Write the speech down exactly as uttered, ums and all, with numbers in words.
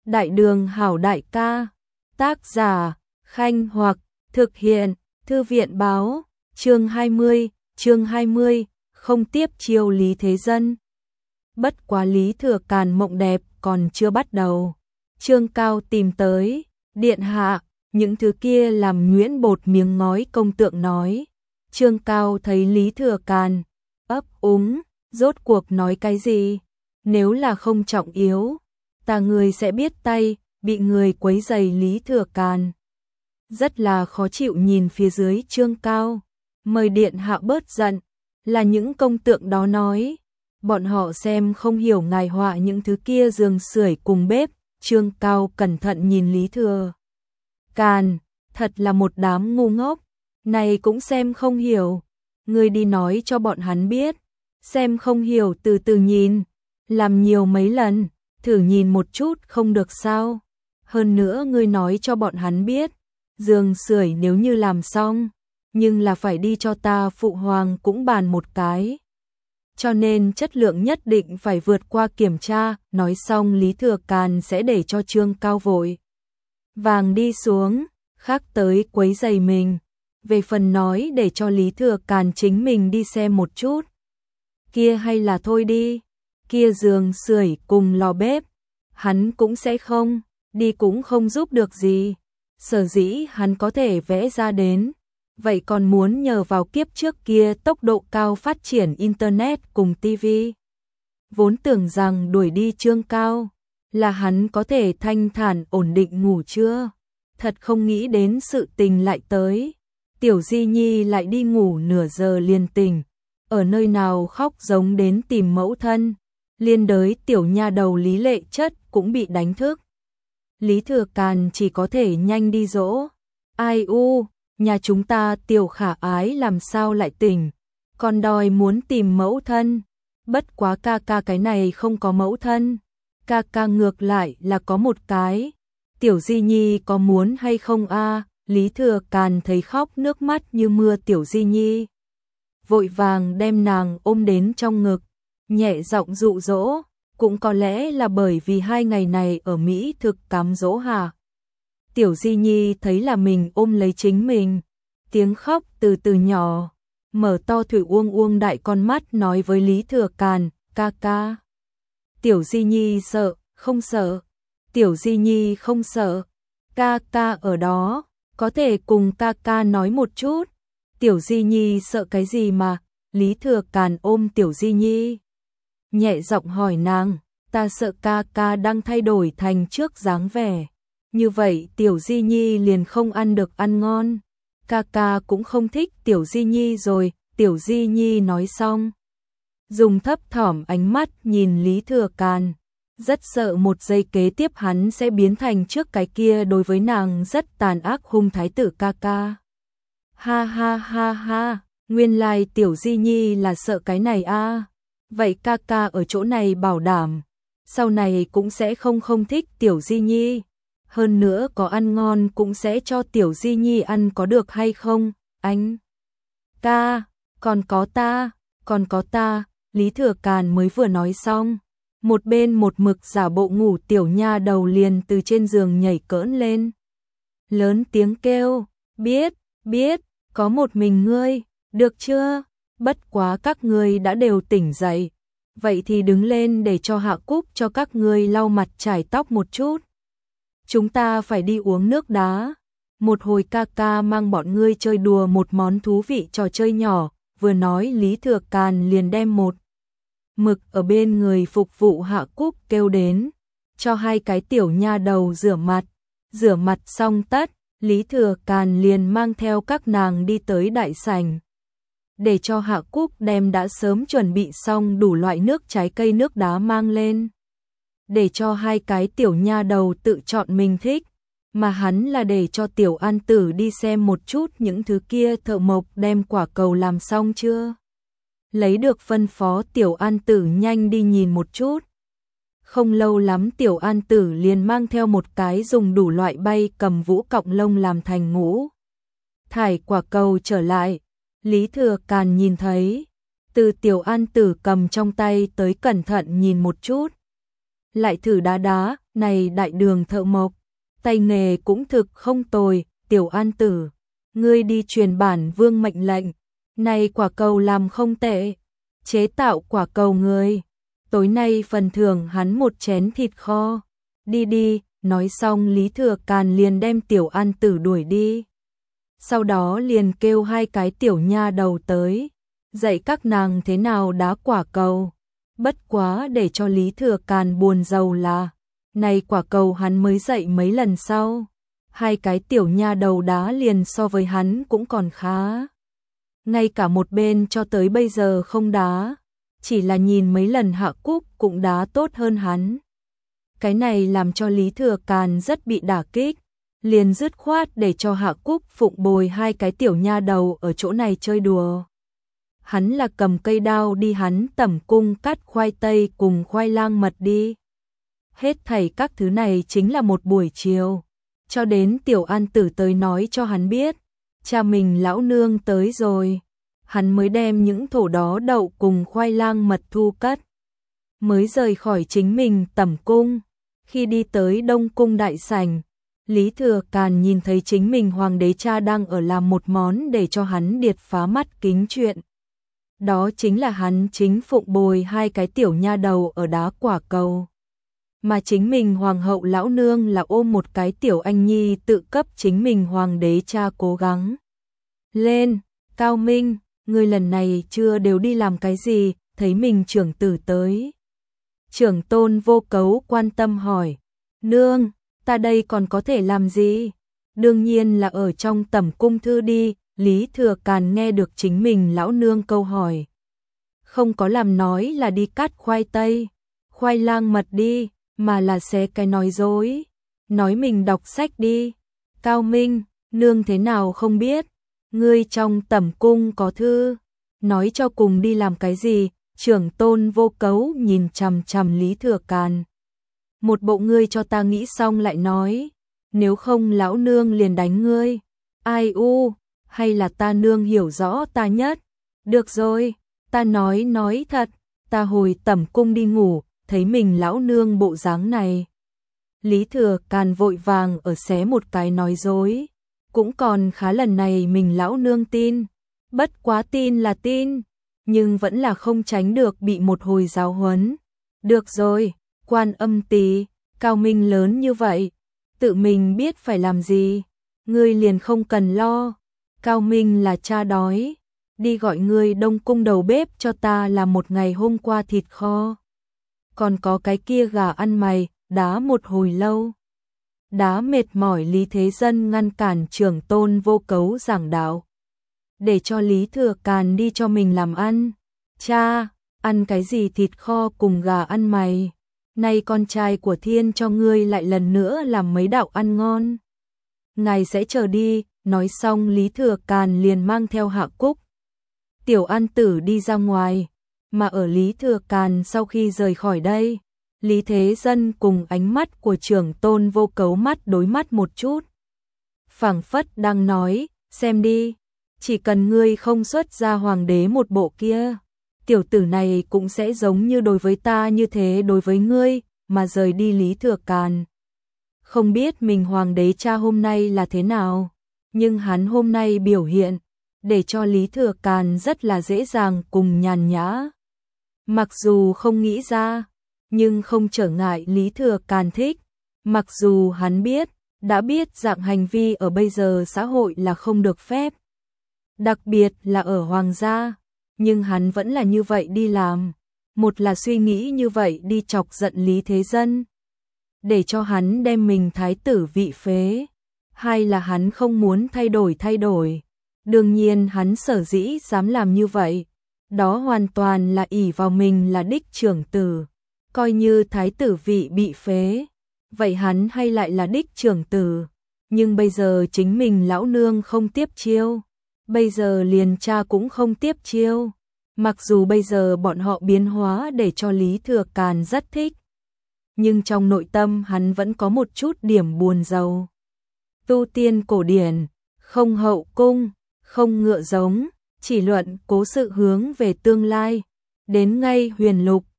Đại đường hảo đại ca. Tác giả Khanh Hoặc. Thực hiện Thư viện báo. Chương hai mươi. Chương hai mươi. Không tiếp chiêu Lý Thế Dân. Bất quá Lý Thừa Càn mộng đẹp còn chưa bắt đầu. Trương Cao tìm tới. Điện hạ, những thứ kia làm nhuyễn bột miếng ngói công tượng nói. Trương Cao thấy Lý Thừa Càn ấp úng, rốt cuộc nói cái gì? Nếu là không trọng yếu, ta người sẽ biết tay, bị người quấy giày Lý Thừa Càn. Rất là khó chịu nhìn phía dưới Trương Cao, mời điện hạ bớt giận, là những công tượng đó nói. Bọn họ xem không hiểu ngài họa những thứ kia giường sưởi cùng bếp. Trương Cao cẩn thận nhìn Lý Thừa Càn, thật là một đám ngu ngốc, này cũng xem không hiểu. Ngươi đi nói cho bọn hắn biết, xem không hiểu từ từ nhìn, làm nhiều mấy lần, thử nhìn một chút không được sao. Hơn nữa ngươi nói cho bọn hắn biết, giường sưởi nếu như làm xong, nhưng là phải đi cho ta phụ hoàng cũng bàn một cái. Cho nên chất lượng nhất định phải vượt qua kiểm tra. Nói xong Lý Thừa Càn sẽ để cho Trương Cao vội vàng đi xuống, khác tới quấy giày mình. Về phần nói để cho Lý Thừa Càn chính mình đi xem một chút, kia hay là thôi đi, kia giường sưởi cùng lò bếp, hắn cũng sẽ không, đi cũng không giúp được gì. Sở dĩ hắn có thể vẽ ra đến, vậy còn muốn nhờ vào kiếp trước kia tốc độ cao phát triển Internet cùng ti vi. Vốn tưởng rằng đuổi đi Trương Cao, là hắn có thể thanh thản ổn định ngủ chưa. Thật không nghĩ đến sự tình lại tới. Tiểu Di Nhi lại đi ngủ nửa giờ liền tỉnh, ở nơi nào khóc giống đến tìm mẫu thân. Liên đới tiểu nha đầu Lý Lệ Chất cũng bị đánh thức. Lý Thừa Càn chỉ có thể nhanh đi dỗ. Ai u, nhà chúng ta tiểu khả ái làm sao lại tỉnh, còn đòi muốn tìm mẫu thân. Bất quá ca ca cái này không có mẫu thân, ca ca ngược lại là có một cái. Tiểu Di Nhi có muốn hay không a? Lý Thừa Càn thấy khóc nước mắt như mưa Tiểu Di Nhi, vội vàng đem nàng ôm đến trong ngực, nhẹ giọng dụ dỗ. Cũng có lẽ là bởi vì hai ngày này ở Mỹ thực cám dỗ hả. Tiểu Di Nhi thấy là mình ôm lấy chính mình, tiếng khóc từ từ nhỏ, mở to thủy uông uông đại con mắt nói với Lý Thừa Càn, ca ca. Tiểu Di Nhi sợ, không sợ. Tiểu Di Nhi không sợ. Ca ca ở đó, có thể cùng ca ca nói một chút. Tiểu Di Nhi sợ cái gì mà? Lý Thừa Càn ôm Tiểu Di Nhi, nhẹ giọng hỏi nàng, ta sợ ca ca đang thay đổi thành trước dáng vẻ. Như vậy Tiểu Di Nhi liền không ăn được ăn ngon. Ca ca cũng không thích Tiểu Di Nhi rồi. Tiểu Di Nhi nói xong, dùng thấp thỏm ánh mắt nhìn Lý Thừa Càn, rất sợ một giây kế tiếp hắn sẽ biến thành trước cái kia đối với nàng rất tàn ác hung thái tử ca ca. Ha ha ha ha, nguyên lai Tiểu Di Nhi là sợ cái này a. À. Vậy ca ca ở chỗ này bảo đảm, sau này cũng sẽ không không thích Tiểu Di Nhi. Hơn nữa có ăn ngon cũng sẽ cho Tiểu Di Nhi ăn có được hay không, anh? Ca, còn có ta, còn có ta. Lý Thừa Càn mới vừa nói xong, một bên một mực giả bộ ngủ tiểu nha đầu liền từ trên giường nhảy cỡn lên, lớn tiếng kêu, biết, biết, có một mình ngươi, được chưa? Bất quá các ngươi đã đều tỉnh dậy, vậy thì đứng lên để cho Hạ Cúc cho các ngươi lau mặt chải tóc một chút. Chúng ta phải đi uống nước đá. Một hồi ca ca mang bọn ngươi chơi đùa một món thú vị trò chơi nhỏ. Vừa nói Lý Thừa Càn liền đem một mực ở bên người phục vụ Hạ Cúc kêu đến, cho hai cái tiểu nha đầu rửa mặt. Rửa mặt xong tất, Lý Thừa Càn liền mang theo các nàng đi tới đại sảnh, để cho Hạ Cúc đem đã sớm chuẩn bị xong đủ loại nước trái cây nước đá mang lên, để cho hai cái tiểu nha đầu tự chọn mình thích, mà hắn là để cho Tiểu An Tử đi xem một chút những thứ kia thợ mộc đem quả cầu làm xong chưa. Lấy được phân phó Tiểu An Tử nhanh đi nhìn một chút. Không lâu lắm Tiểu An Tử liền mang theo một cái dùng đủ loại bay cầm vũ cọng lông làm thành ngũ thải quả cầu trở lại. Lý Thừa Càn nhìn thấy, từ Tiểu An Tử cầm trong tay tới cẩn thận nhìn một chút, lại thử đá đá, này đại đường thợ mộc, tay nghề cũng thực không tồi, Tiểu An Tử, ngươi đi truyền bản vương mệnh lệnh, này quả cầu làm không tệ, chế tạo quả cầu người, tối nay phần thưởng hắn một chén thịt kho, đi đi, nói xong Lý Thừa Càn liền đem Tiểu An Tử đuổi đi. Sau đó liền kêu hai cái tiểu nha đầu tới, dạy các nàng thế nào đá quả cầu. Bất quá để cho Lý Thừa Càn buồn rầu là, này quả cầu hắn mới dạy mấy lần sau, hai cái tiểu nha đầu đá liền so với hắn cũng còn khá. Ngay cả một bên cho tới bây giờ không đá, chỉ là nhìn mấy lần Hạ Cúc cũng đá tốt hơn hắn. Cái này làm cho Lý Thừa Càn rất bị đả kích, liền dứt khoát để cho Hạ Cúc phụng bồi hai cái tiểu nha đầu ở chỗ này chơi đùa. Hắn là cầm cây đao đi hắn tẩm cung cắt khoai tây cùng khoai lang mật đi. Hết thảy các thứ này chính là một buổi chiều, cho đến Tiểu An Tử tới nói cho hắn biết, cha mình lão nương tới rồi, hắn mới đem những thổ đó đậu cùng khoai lang mật thu cất, mới rời khỏi chính mình tẩm cung. Khi đi tới Đông Cung đại sảnh, Lý Thừa Càn nhìn thấy chính mình hoàng đế cha đang ở làm một món để cho hắn điệt phá mắt kính chuyện. Đó chính là hắn chính phụng bồi hai cái tiểu nha đầu ở đá quả cầu. Mà chính mình hoàng hậu lão nương là ôm một cái tiểu anh nhi tự cấp chính mình hoàng đế cha cố gắng. Lên, Cao Minh, người lần này chưa đều đi làm cái gì, thấy mình trưởng tử tới. Trưởng tôn Vô Cấu quan tâm hỏi, nương, ta đây còn có thể làm gì? Đương nhiên là ở trong tẩm cung thư đi. Lý Thừa Càn nghe được chính mình lão nương câu hỏi. Không có làm nói là đi cắt khoai tây, khoai lang mật đi, mà là xé cái nói dối. Nói mình đọc sách đi. Cao Minh, nương thế nào không biết. Ngươi trong tẩm cung có thư. Nói cho cùng đi làm cái gì. Trưởng tôn Vô Cấu nhìn chằm chằm Lý Thừa Càn. Một bộ ngươi cho ta nghĩ xong lại nói. Nếu không lão nương liền đánh ngươi. Ai u, hay là ta nương hiểu rõ ta nhất. Được rồi, ta nói nói thật. Ta hồi tẩm cung đi ngủ, thấy mình lão nương bộ dáng này. Lý Thừa Càn vội vàng ở xé một cái nói dối. Cũng còn khá lần này mình lão nương tin. Bất quá tin là tin, nhưng vẫn là không tránh được bị một hồi giáo huấn. Được rồi, Quan Âm Tỳ, Cao Minh lớn như vậy, tự mình biết phải làm gì, ngươi liền không cần lo. Cao Minh là cha đói, đi gọi ngươi Đông Cung đầu bếp cho ta làm một ngày hôm qua thịt kho. Còn có cái kia gà ăn mày, đá một hồi lâu. Đá mệt mỏi Lý Thế Dân ngăn cản trưởng tôn Vô Cấu giảng đạo. Để cho Lý Thừa Càn đi cho mình làm ăn. Cha, ăn cái gì thịt kho cùng gà ăn mày. Nay con trai của thiên cho ngươi lại lần nữa làm mấy đạo ăn ngon. Ngài sẽ chờ đi, nói xong Lý Thừa Càn liền mang theo Hạ Cúc. Tiểu An Tử đi ra ngoài, mà ở Lý Thừa Càn sau khi rời khỏi đây, Lý Thế Dân cùng ánh mắt của trưởng tôn Vô Cấu mắt đối mắt một chút. Phảng phất đang nói, xem đi, chỉ cần ngươi không xuất ra hoàng đế một bộ kia, tiểu tử này cũng sẽ giống như đối với ta như thế đối với ngươi, mà rời đi Lý Thừa Càn. Không biết mình hoàng đế cha hôm nay là thế nào, nhưng hắn hôm nay biểu hiện, để cho Lý Thừa Càn rất là dễ dàng cùng nhàn nhã. Mặc dù không nghĩ ra, nhưng không trở ngại Lý Thừa Càn thích, mặc dù hắn biết, đã biết dạng hành vi ở bây giờ xã hội là không được phép. Đặc biệt là ở hoàng gia, nhưng hắn vẫn là như vậy đi làm. Một là suy nghĩ như vậy đi chọc giận Lý Thế Dân, để cho hắn đem mình thái tử vị phế. Hai là hắn không muốn thay đổi thay đổi. Đương nhiên hắn sở dĩ dám làm như vậy, đó hoàn toàn là ỷ vào mình là đích trưởng tử. Coi như thái tử vị bị phế, vậy hắn hay lại là đích trưởng tử. Nhưng bây giờ chính mình lão nương không tiếp chiêu, bây giờ liền cha cũng không tiếp chiêu. Mặc dù bây giờ bọn họ biến hóa để cho Lý Thừa Càn rất thích, nhưng trong nội tâm hắn vẫn có một chút điểm buồn rầu. Tu tiên cổ điển, không hậu cung, không ngựa giống, chỉ luận cố sự hướng về tương lai. Đến ngay huyền lục,